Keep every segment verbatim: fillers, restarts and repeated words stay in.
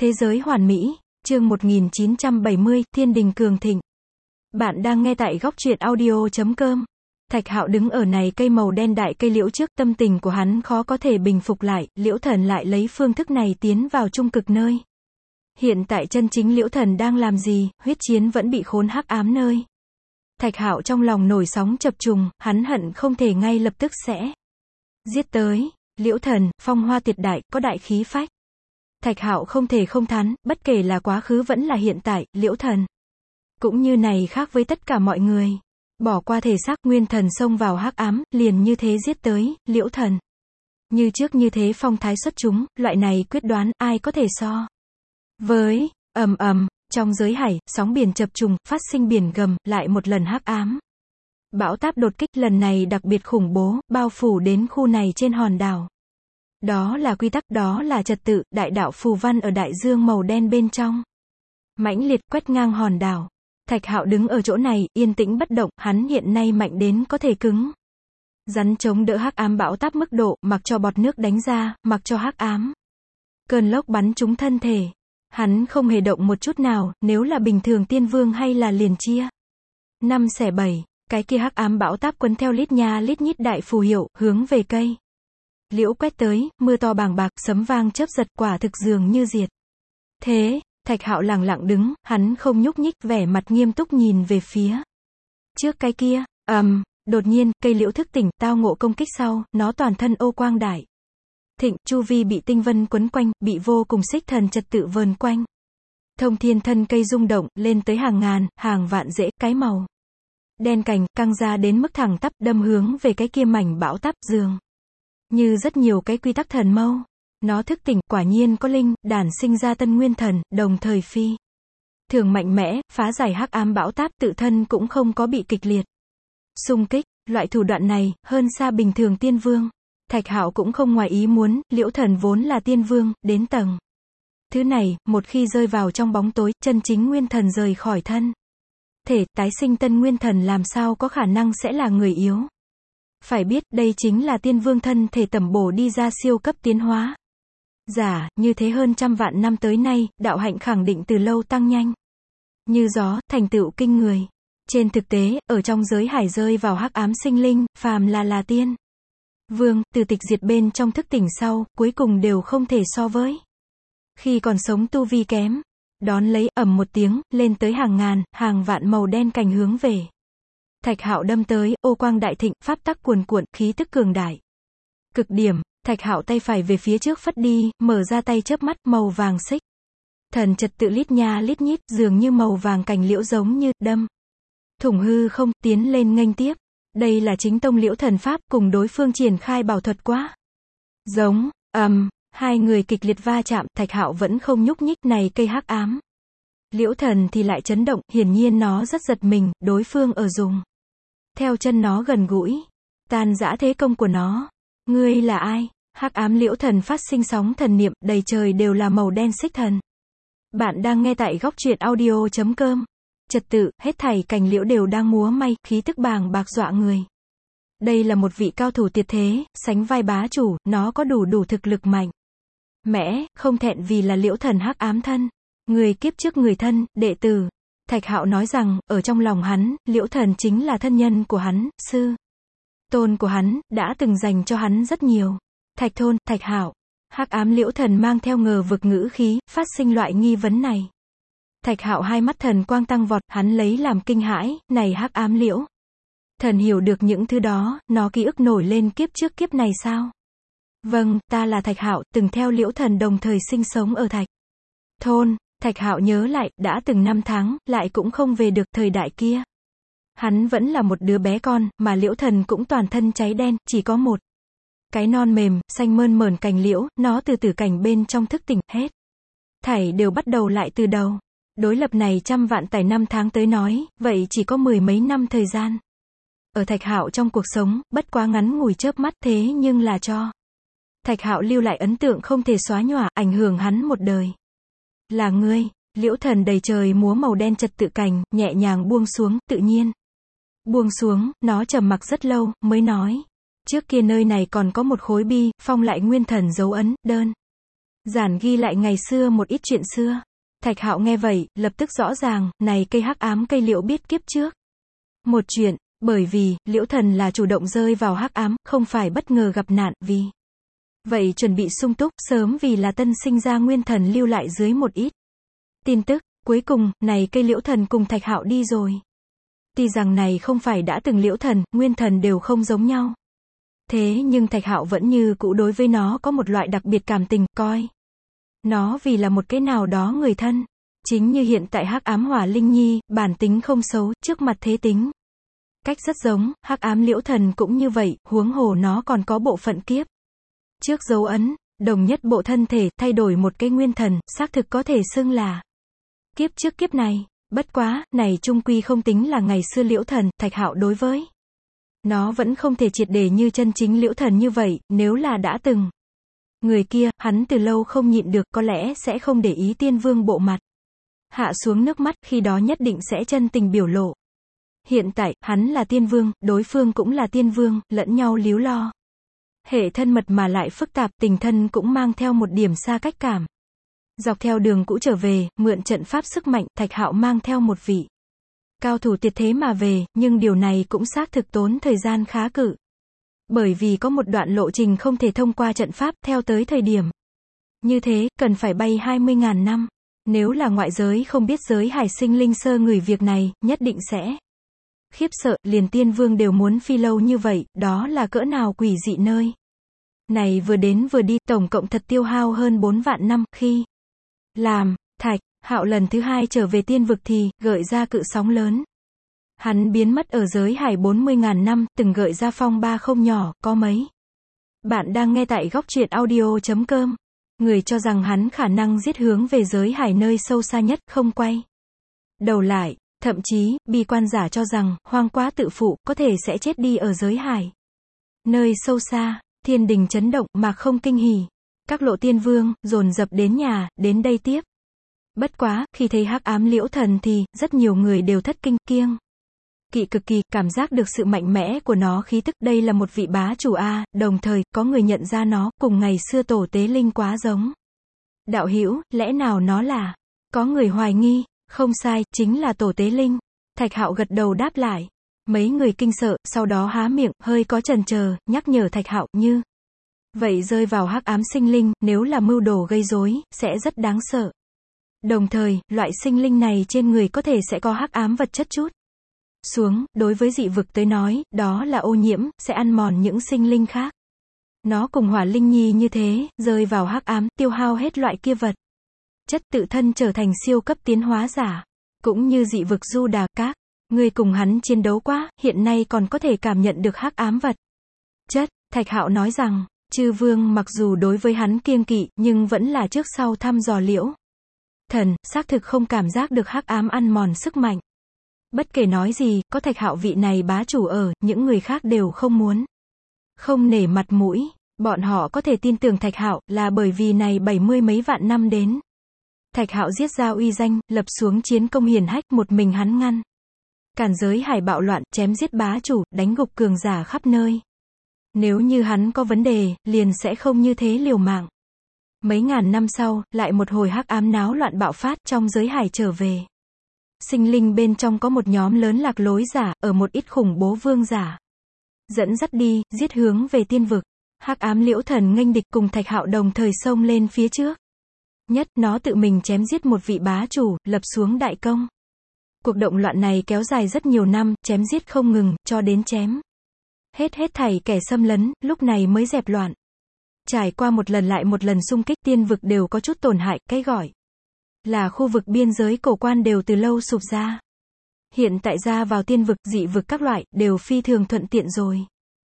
Thế giới hoàn mỹ, chương một nghìn chín trăm bảy mươi, Thiên đình cường thịnh. Bạn đang nghe tại góc truyện audio chấm com. Thạch Hạo đứng ở này cây màu đen đại cây liễu trước, tâm tình của hắn khó có thể bình phục lại, Liễu Thần lại lấy phương thức này tiến vào trung cực nơi. Hiện tại chân chính Liễu Thần đang làm gì, huyết chiến vẫn bị khốn hắc ám nơi. Thạch Hạo trong lòng nổi sóng chập trùng, hắn hận không thể ngay lập tức sẽ giết tới. Liễu Thần, phong hoa tuyệt đại, có đại khí phách. Thạch Hạo không thể không thán, bất kể là quá khứ vẫn là hiện tại, Liễu Thần cũng như này khác với tất cả mọi người. Bỏ qua thể xác, nguyên thần xông vào hắc ám, liền như thế giết tới. Liễu Thần như trước như thế phong thái xuất chúng, loại này quyết đoán, ai có thể so với. Ầm ầm, trong giới hải, sóng biển chập trùng, phát sinh biển gầm, lại một lần hắc ám. Bão táp đột kích, lần này đặc biệt khủng bố, bao phủ đến khu này trên hòn đảo. Đó là quy tắc, đó là trật tự, đại đạo phù văn ở đại dương màu đen bên trong. Mãnh liệt quét ngang hòn đảo. Thạch Hạo đứng ở chỗ này, yên tĩnh bất động, hắn hiện nay mạnh đến có thể cứng rắn chống đỡ hắc ám bão táp mức độ, mặc cho bọt nước đánh ra, mặc cho hắc ám cơn lốc bắn trúng thân thể. Hắn không hề động một chút nào, nếu là bình thường tiên vương hay là liền chia năm xẻ bảy, cái kia hắc ám bão táp quấn theo lít nha lít nhít đại phù hiệu, hướng về cây liễu quét tới, mưa to bàng bạc, sấm vang chớp giật, quả thực dường như diệt thế. Thạch Hạo lặng lặng đứng, hắn không nhúc nhích, vẻ mặt nghiêm túc nhìn về phía trước cái kia. ầm, um, đột nhiên, cây liễu thức tỉnh, tao ngộ công kích sau, nó toàn thân ô quang đại thịnh, chu vi bị tinh vân quấn quanh, bị vô cùng xích thần trật tự vờn quanh. Thông thiên thân cây rung động, lên tới hàng ngàn, hàng vạn rễ, cái màu đen cành, căng ra đến mức thẳng tắp, đâm hướng về cái kia mảnh bão táp, dường như rất nhiều cái quy tắc thần mâu. Nó thức tỉnh, quả nhiên có linh, đản sinh ra tân nguyên thần, đồng thời phi thường mạnh mẽ, phá giải hắc ám bão táp, tự thân cũng không có bị kịch liệt xung kích. Loại thủ đoạn này, hơn xa bình thường tiên vương. Thạch Hạo cũng không ngoài ý muốn, Liễu Thần vốn là tiên vương, đến tầng thứ này, một khi rơi vào trong bóng tối, chân chính nguyên thần rời khỏi thân thể, tái sinh tân nguyên thần làm sao có khả năng sẽ là người yếu. Phải biết, đây chính là tiên vương thân thể tẩm bổ đi ra siêu cấp tiến hóa giả, như thế hơn trăm vạn năm tới nay, đạo hạnh khẳng định từ lâu tăng nhanh như gió, thành tựu kinh người. Trên thực tế, ở trong giới hải rơi vào hắc ám sinh linh, phàm là là tiên vương, từ tịch diệt bên trong thức tỉnh sau, cuối cùng đều không thể so với khi còn sống tu vi kém. Đón lấy, ầm một tiếng, lên tới hàng ngàn, hàng vạn màu đen cành hướng về Thạch Hạo đâm tới, ô quang đại thịnh, pháp tắc cuồn cuộn, khí tức cường đại cực điểm. Thạch Hạo tay phải về phía trước phất đi, mở ra tay chớp mắt, màu vàng xích thần trật tự lít nha lít nhít, dường như màu vàng cành liễu giống như đâm thủng hư không, tiến lên nghênh tiếp. Đây là chính tông Liễu Thần pháp, cùng đối phương triển khai bảo thuật quá giống. ầm, um, hai người kịch liệt va chạm, Thạch Hạo vẫn không nhúc nhích, này cây hắc ám Liễu Thần thì lại chấn động, hiển nhiên nó rất giật mình, đối phương ở dùng theo chân nó gần gũi tan rã thế công của nó. Ngươi là ai? Hắc ám Liễu Thần phát sinh sóng thần niệm, đầy trời đều là màu đen xích thần. Bạn đang nghe tại góc truyện audio chấm com. Trật tự, hết thảy cành liễu đều đang múa may, khí tức bàng bạc dọa người. Đây là một vị cao thủ tuyệt thế, sánh vai bá chủ, nó có đủ đủ thực lực mạnh mẽ, không thẹn vì là Liễu Thần hắc ám thân. Người kiếp trước người thân, đệ tử. Thạch Hạo nói rằng, ở trong lòng hắn, Liễu Thần chính là thân nhân của hắn, sư tôn của hắn, đã từng dành cho hắn rất nhiều. Thạch Thôn, Thạch Hạo. Hắc ám Liễu Thần mang theo ngờ vực ngữ khí, phát sinh loại nghi vấn này. Thạch Hạo hai mắt thần quang tăng vọt, hắn lấy làm kinh hãi, này hắc ám Liễu Thần hiểu được những thứ đó, nó ký ức nổi lên kiếp trước kiếp này sao? Vâng, ta là Thạch Hạo, từng theo Liễu Thần đồng thời sinh sống ở Thạch Thôn. Thạch Hạo nhớ lại, đã từng năm tháng, lại cũng không về được thời đại kia. Hắn vẫn là một đứa bé con, mà Liễu Thần cũng toàn thân cháy đen, chỉ có một cái non mềm, xanh mơn mởn cành liễu, nó từ tử cảnh bên trong thức tỉnh, hết thảy đều bắt đầu lại từ đầu. Đối lập này trăm vạn tài năm tháng tới nói, vậy chỉ có mười mấy năm thời gian. Ở Thạch Hạo trong cuộc sống, bất quá ngắn ngủi chớp mắt, thế nhưng là cho Thạch Hạo lưu lại ấn tượng không thể xóa nhòa, ảnh hưởng hắn một đời. Là ngươi. Liễu Thần đầy trời múa màu đen trật tự cành, nhẹ nhàng buông xuống, tự nhiên buông xuống, nó trầm mặc rất lâu, mới nói. Trước kia nơi này còn có một khối bi, phong lại nguyên thần dấu ấn, đơn Giản ghi lại ngày xưa một ít chuyện xưa. Thạch Hạo nghe vậy, lập tức rõ ràng, này cây hắc ám cây liễu biết kiếp trước. Một chuyện, bởi vì, liễu thần là chủ động rơi vào hắc ám, không phải bất ngờ gặp nạn, vì vậy chuẩn bị sung túc, sớm vì là tân sinh ra nguyên thần lưu lại dưới một ít tin tức. Cuối cùng, này cây liễu thần cùng Thạch Hạo đi rồi. Tuy rằng này không phải đã từng liễu thần, nguyên thần đều không giống nhau. Thế nhưng Thạch Hạo vẫn như cũ đối với nó có một loại đặc biệt cảm tình, coi nó vì là một cái nào đó người thân. Chính như hiện tại hắc ám hỏa linh nhi, bản tính không xấu, trước mặt thế tính cách rất giống, hắc ám liễu thần cũng như vậy, huống hồ nó còn có bộ phận kiếp trước dấu ấn, đồng nhất bộ thân thể, thay đổi một cái nguyên thần, xác thực có thể xưng là kiếp trước kiếp này. Bất quá, này chung quy không tính là ngày xưa liễu thần, Thạch Hạo đối với nó vẫn không thể triệt để như chân chính liễu thần như vậy, nếu là đã từng người kia, hắn từ lâu không nhịn được, có lẽ sẽ không để ý tiên vương bộ mặt hạ xuống nước mắt, khi đó nhất định sẽ chân tình biểu lộ. Hiện tại, hắn là tiên vương, đối phương cũng là tiên vương, lẫn nhau líu lo. Hệ thân mật mà lại phức tạp, tình thân cũng mang theo một điểm xa cách cảm. Dọc theo đường cũ trở về, mượn trận pháp sức mạnh, Thạch Hạo mang theo một vị cao thủ tuyệt thế mà về, nhưng điều này cũng xác thực tốn thời gian khá cự. Bởi vì có một đoạn lộ trình không thể thông qua trận pháp, theo tới thời điểm như thế, cần phải bay hai mươi ngàn năm. Nếu là ngoại giới không biết giới hải sinh linh sơ người việc này, nhất định sẽ khiếp sợ, liền tiên vương đều muốn phi lâu như vậy, đó là cỡ nào quỷ dị nơi. Này vừa đến vừa đi, tổng cộng thật tiêu hao hơn bốn vạn năm, khi làm, Thạch Hạo lần thứ hai trở về tiên vực thì, gợi ra cự sóng lớn. Hắn biến mất ở giới hải bốn mươi ngàn năm, từng gợi ra phong ba không nhỏ, có mấy. Bạn đang nghe tại góc truyện audio chấm com. Người cho rằng hắn khả năng giết hướng về giới hải nơi sâu xa nhất, không quay đầu lại. Thậm chí, bi quan giả cho rằng, hoang quá tự phụ, có thể sẽ chết đi ở giới hải nơi sâu xa. Thiên đình chấn động, mà không kinh hỉ. Các lộ tiên vương, dồn dập đến nhà, đến đây tiếp. Bất quá, khi thấy hắc ám liễu thần thì, rất nhiều người đều thất kinh, kiêng kỵ cực kỳ, cảm giác được sự mạnh mẽ của nó khí tức, đây là một vị bá chủ a, đồng thời, có người nhận ra nó, cùng ngày xưa tổ tế linh quá giống. Đạo hữu, lẽ nào nó là? Có người hoài nghi, không sai, chính là tổ tế linh. Thạch Hạo gật đầu đáp lại. Mấy người kinh sợ, sau đó há miệng, hơi có chần chờ, nhắc nhở Thạch Hạo, như vậy rơi vào hắc ám sinh linh, nếu là mưu đồ gây rối, sẽ rất đáng sợ. Đồng thời, loại sinh linh này trên người có thể sẽ có hắc ám vật chất chút xuống, đối với dị vực tới nói, đó là ô nhiễm, sẽ ăn mòn những sinh linh khác. Nó cùng hỏa linh nhi như thế, rơi vào hắc ám, tiêu hao hết loại kia vật chất, tự thân trở thành siêu cấp tiến hóa giả. Cũng như dị vực Du Đà, các người cùng hắn chiến đấu quá, hiện nay còn có thể cảm nhận được hắc ám vật chất. Thạch Hạo nói rằng, chư vương mặc dù đối với hắn kiêng kỵ, nhưng vẫn là trước sau thăm dò liễu thần, xác thực không cảm giác được hắc ám ăn mòn sức mạnh. Bất kể nói gì, có Thạch Hạo vị này bá chủ ở, những người khác đều không muốn, không nể mặt mũi. Bọn họ có thể tin tưởng Thạch Hạo, là bởi vì này bảy mươi mấy vạn năm đến. Thạch Hạo giết ra uy danh, lập xuống chiến công hiển hách, một mình hắn ngăn cản giới hải bạo loạn, chém giết bá chủ, đánh gục cường giả khắp nơi. Nếu như hắn có vấn đề, liền sẽ không như thế liều mạng. Mấy ngàn năm sau, lại một hồi hắc ám náo loạn bạo phát, trong giới hải trở về. Sinh linh bên trong có một nhóm lớn lạc lối giả, ở một ít khủng bố vương giả dẫn dắt đi, giết hướng về tiên vực. Hắc ám liễu thần nghênh địch, cùng Thạch Hạo đồng thời xông lên phía trước. Nhất, nó tự mình chém giết một vị bá chủ, lập xuống đại công. Cuộc động loạn này kéo dài rất nhiều năm, chém giết không ngừng, cho đến chém hết hết thảy kẻ xâm lấn, lúc này mới dẹp loạn. Trải qua một lần lại một lần xung kích, tiên vực đều có chút tổn hại, cái gọi là khu vực biên giới cổ quan đều từ lâu sụp ra. Hiện tại ra vào tiên vực, dị vực các loại, đều phi thường thuận tiện rồi.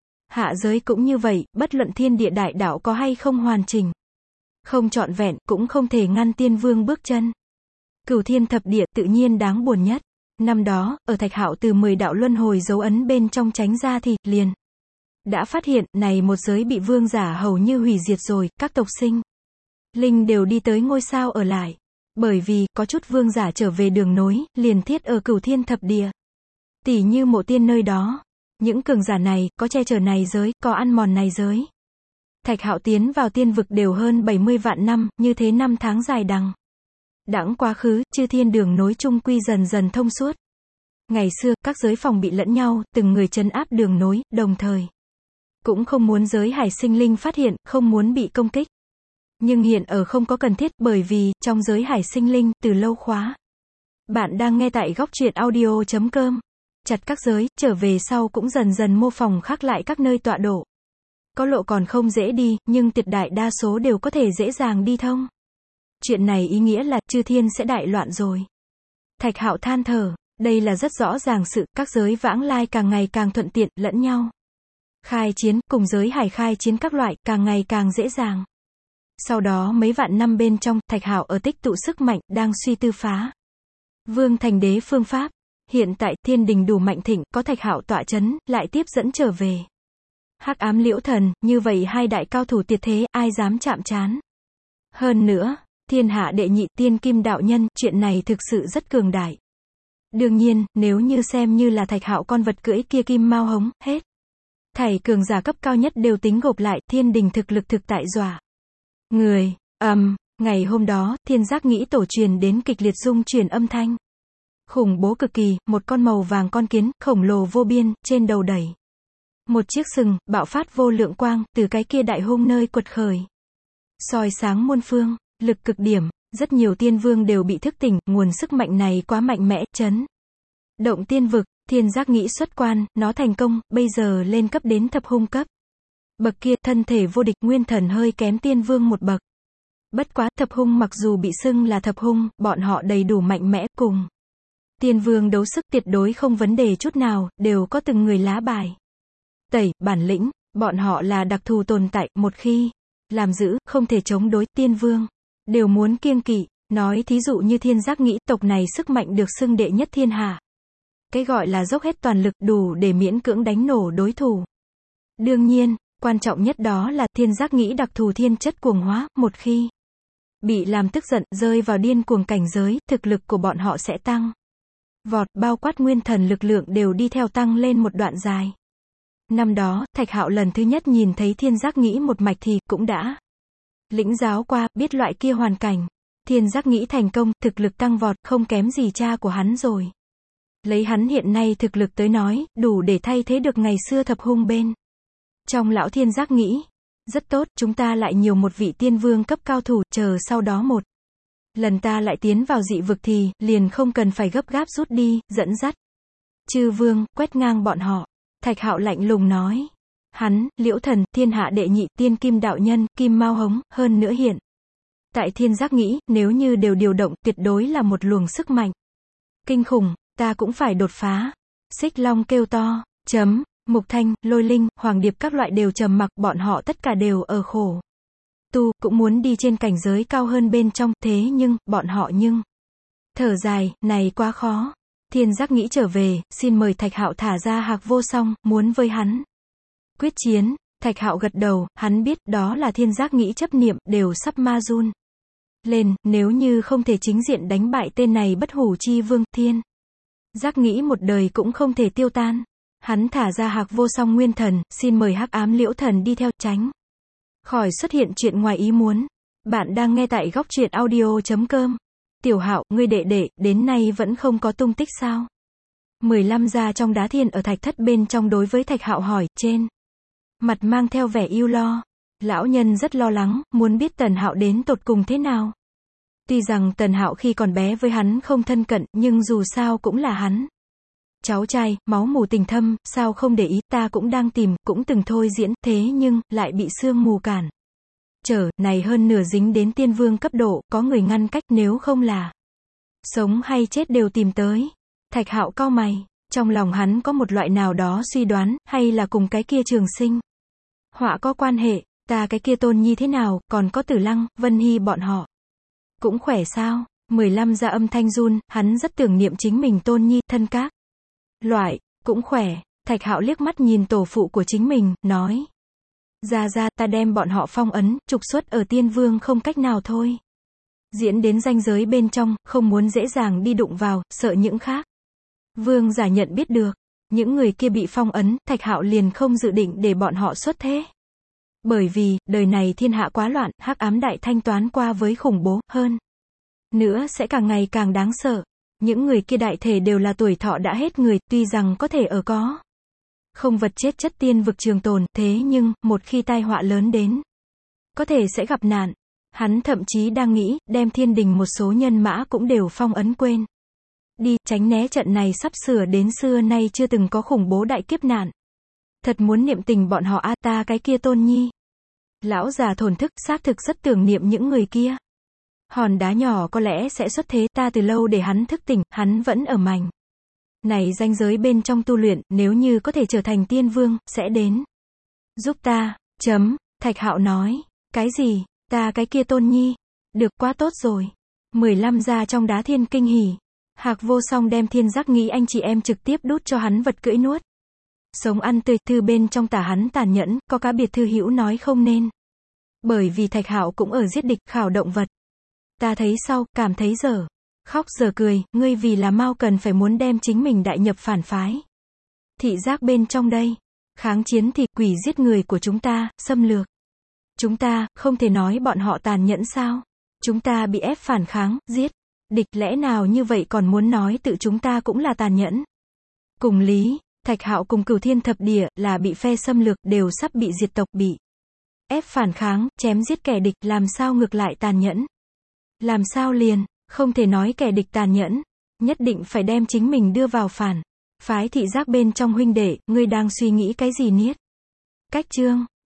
Hạ giới cũng như vậy, bất luận thiên địa đại đạo có hay không hoàn chỉnh, không trọn vẹn, cũng không thể ngăn tiên vương bước chân. Cửu thiên thập địa, tự nhiên đáng buồn nhất. Năm đó, ở Thạch Hạo từ mười đạo luân hồi dấu ấn bên trong tránh ra thì, liền đã phát hiện, này một giới bị vương giả hầu như hủy diệt rồi, các tộc sinh linh đều đi tới ngôi sao ở lại. Bởi vì, có chút vương giả trở về đường nối, liền thiết ở cửu thiên thập địa. Tỉ như mộ tiên nơi đó. Những cường giả này, có che chở này giới, có ăn mòn này giới. Thạch Hạo tiến vào tiên vực đều hơn bảy mươi vạn năm, như thế năm tháng dài đằng đẵng quá khứ, chư thiên đường nối chung quy dần dần thông suốt. Ngày xưa, các giới phòng bị lẫn nhau, từng người trấn áp đường nối, đồng thời cũng không muốn giới hải sinh linh phát hiện, không muốn bị công kích. Nhưng hiện ở không có cần thiết, bởi vì, trong giới hải sinh linh, từ lâu khóa. Bạn đang nghe tại góc truyện audio chấm com. Chặt các giới, trở về sau cũng dần dần mô phỏng khác lại các nơi tọa độ. Có lộ còn không dễ đi, nhưng tuyệt đại đa số đều có thể dễ dàng đi thông. Chuyện này ý nghĩa là, chư thiên sẽ đại loạn rồi. Thạch Hạo than thở, đây là rất rõ ràng sự, các giới vãng lai càng ngày càng thuận tiện, lẫn nhau. Khai chiến, cùng giới hải khai chiến các loại, càng ngày càng dễ dàng. Sau đó mấy vạn năm bên trong, Thạch Hạo ở tích tụ sức mạnh, đang suy tư phá Vương thành đế phương pháp. Hiện tại, thiên đình đủ mạnh thịnh, có Thạch Hạo tọa chấn, lại tiếp dẫn trở về. Hắc ám liễu thần, như vậy hai đại cao thủ tuyệt thế, ai dám chạm trán. Hơn nữa, thiên hạ đệ nhị tiên kim đạo nhân, chuyện này thực sự rất cường đại. Đương nhiên, nếu như xem như là Thạch Hạo con vật cưỡi kia kim mao hống, hết thảy cường giả cấp cao nhất đều tính gộp lại, thiên đình thực lực thực tại dọa người. Ầm, um, ngày hôm đó, thiên giác nghĩ tổ truyền đến kịch liệt rung chuyển âm thanh. Khủng bố cực kỳ, một con màu vàng con kiến, khổng lồ vô biên, trên đầu đẩy một chiếc sừng, bạo phát vô lượng quang, từ cái kia đại hung nơi quật khởi. Soi sáng muôn phương, lực cực điểm, rất nhiều tiên vương đều bị thức tỉnh, nguồn sức mạnh này quá mạnh mẽ, chấn động tiên vực. Thiên giác nghĩ xuất quan, nó thành công, bây giờ lên cấp đến thập hung cấp. Bậc kia, thân thể vô địch, nguyên thần hơi kém tiên vương một bậc. Bất quá, thập hung mặc dù bị xưng là thập hung, bọn họ đầy đủ mạnh mẽ, cùng tiên vương đấu sức tuyệt đối không vấn đề chút nào, đều có từng người lá bài tẩy, bản lĩnh, bọn họ là đặc thù tồn tại, một khi làm giữ, không thể chống đối, tiên vương đều muốn kiêng kỵ. Nói thí dụ như thiên giác nghĩ, tộc này sức mạnh được xưng đệ nhất thiên hạ. Cái gọi là dốc hết toàn lực, đủ để miễn cưỡng đánh nổ đối thủ. Đương nhiên, quan trọng nhất đó là, thiên giác nghĩ đặc thù thiên chất cuồng hóa, một khi bị làm tức giận, rơi vào điên cuồng cảnh giới, thực lực của bọn họ sẽ tăng vọt, bao quát nguyên thần lực lượng đều đi theo tăng lên một đoạn dài. Năm đó, Thạch Hạo lần thứ nhất nhìn thấy thiên giác nghĩ một mạch thì, cũng đã lĩnh giáo qua, biết loại kia hoàn cảnh. Thiên giác nghĩ thành công, thực lực tăng vọt, không kém gì cha của hắn rồi. Lấy hắn hiện nay thực lực tới nói, đủ để thay thế được ngày xưa thập hung bên trong lão thiên giác nghĩ. Rất tốt, chúng ta lại nhiều một vị tiên vương cấp cao thủ, chờ sau đó một lần ta lại tiến vào dị vực thì, liền không cần phải gấp gáp rút đi, dẫn dắt chư vương, quét ngang bọn họ. Thạch Hạo lạnh lùng nói. Hắn, liễu thần, thiên hạ đệ nhị tiên kim đạo nhân, kim mao hống, hơn nữa hiện tại thiên giác nghĩ, nếu như đều điều động, tuyệt đối là một luồng sức mạnh kinh khủng, ta cũng phải đột phá. Xích Long kêu to, chấm, Mục Thanh, Lôi Linh, Hoàng Điệp các loại đều trầm mặc, bọn họ tất cả đều ở khổ tu, cũng muốn đi trên cảnh giới cao hơn bên trong, thế nhưng, bọn họ nhưng thở dài, này quá khó. Thiên giác nghĩ trở về, xin mời Thạch Hạo thả ra Hạc Vô Song, muốn với hắn quyết chiến. Thạch Hạo gật đầu, hắn biết, đó là thiên giác nghĩ chấp niệm, đều sắp ma run lên, nếu như không thể chính diện đánh bại tên này bất hủ chi vương, thiên giác nghĩ một đời cũng không thể tiêu tan. Hắn thả ra Hạc Vô Song nguyên thần, xin mời hắc ám liễu thần đi theo, tránh khỏi xuất hiện chuyện ngoài ý muốn. Bạn đang nghe tại góc truyện audio chấm com. Tiểu Hạo, ngươi đệ đệ, đến nay vẫn không có tung tích sao? mười lăm gia trong đá thiên ở thạch thất bên trong đối với Thạch Hạo hỏi, trên mặt mang theo vẻ ưu lo. Lão nhân rất lo lắng, muốn biết Tần Hạo đến tột cùng thế nào. Tuy rằng Tần Hạo khi còn bé với hắn không thân cận, nhưng dù sao cũng là hắn cháu trai, máu mù tình thâm, sao không để ý, ta cũng đang tìm, cũng từng thôi diễn, thế nhưng, lại bị sương mù cản trở, này hơn nửa dính đến tiên vương cấp độ, có người ngăn cách, nếu không là sống hay chết đều tìm tới. Thạch Hạo cau mày, trong lòng hắn có một loại nào đó suy đoán, hay là cùng cái kia Trường Sinh họa có quan hệ. Ta cái kia Tôn Nhi thế nào, còn có Tử Lăng, Vân Hy bọn họ cũng khỏe sao? mười lăm gia âm thanh run, hắn rất tưởng niệm chính mình Tôn Nhi, thân các loại cũng khỏe. Thạch Hạo liếc mắt nhìn tổ phụ của chính mình, nói: "Gia gia, ta đem bọn họ phong ấn, trục xuất ở Tiên Vương không cách nào thôi. Diễn đến ranh giới bên trong, không muốn dễ dàng đi đụng vào, sợ những khác vương giả nhận biết được. Những người kia bị phong ấn, Thạch Hạo liền không dự định để bọn họ xuất thế. Bởi vì, đời này thiên hạ quá loạn, hắc ám đại thanh toán qua với khủng bố, hơn nữa sẽ càng ngày càng đáng sợ. Những người kia đại thể đều là tuổi thọ đã hết người, tuy rằng có thể ở có không vật chết chất tiên vực trường tồn, thế nhưng, một khi tai họa lớn đến, có thể sẽ gặp nạn. Hắn thậm chí đang nghĩ, đem thiên đình một số nhân mã cũng đều phong ấn quên đi, tránh né trận này sắp sửa đến xưa nay chưa từng có khủng bố đại kiếp nạn. Thật muốn niệm tình bọn họ a, ta cái kia Tôn Nhi. Lão già thổn thức, xác thực rất tưởng niệm những người kia. Hòn đá nhỏ có lẽ sẽ xuất thế, ta từ lâu để hắn thức tỉnh, hắn vẫn ở mảnh này ranh giới bên trong tu luyện, nếu như có thể trở thành tiên vương, sẽ đến giúp ta. Chấm, Thạch Hạo nói, cái gì, ta cái kia Tôn Nhi, được quá tốt rồi. mười lăm gia trong đá thiên kinh hỉ. Hạc Vô Song đem thiên giác nghĩ anh chị em trực tiếp đút cho hắn vật cưỡi nuốt. Sống ăn tươi, thư bên trong tả hắn tàn nhẫn, có cá biệt thư hữu nói không nên. Bởi vì Thạch Hạo cũng ở giết địch, khảo động vật. Ta thấy sau, cảm thấy dở khóc dở cười, ngươi vì là mau cần phải muốn đem chính mình đại nhập phản phái. Thị giác bên trong đây, kháng chiến thì quỷ giết người của chúng ta, xâm lược. Chúng ta, không thể nói bọn họ tàn nhẫn sao? Chúng ta bị ép phản kháng, giết địch, lẽ nào như vậy còn muốn nói tự chúng ta cũng là tàn nhẫn? Cùng lý, Thạch Hạo cùng Cửu Thiên Thập Địa, là bị phe xâm lược, đều sắp bị diệt tộc, bị ép phản kháng, chém giết kẻ địch, làm sao ngược lại tàn nhẫn? Làm sao liền, không thể nói kẻ địch tàn nhẫn, nhất định phải đem chính mình đưa vào phản phái thị giác bên trong huynh đệ, ngươi đang suy nghĩ cái gì niết? Cách chương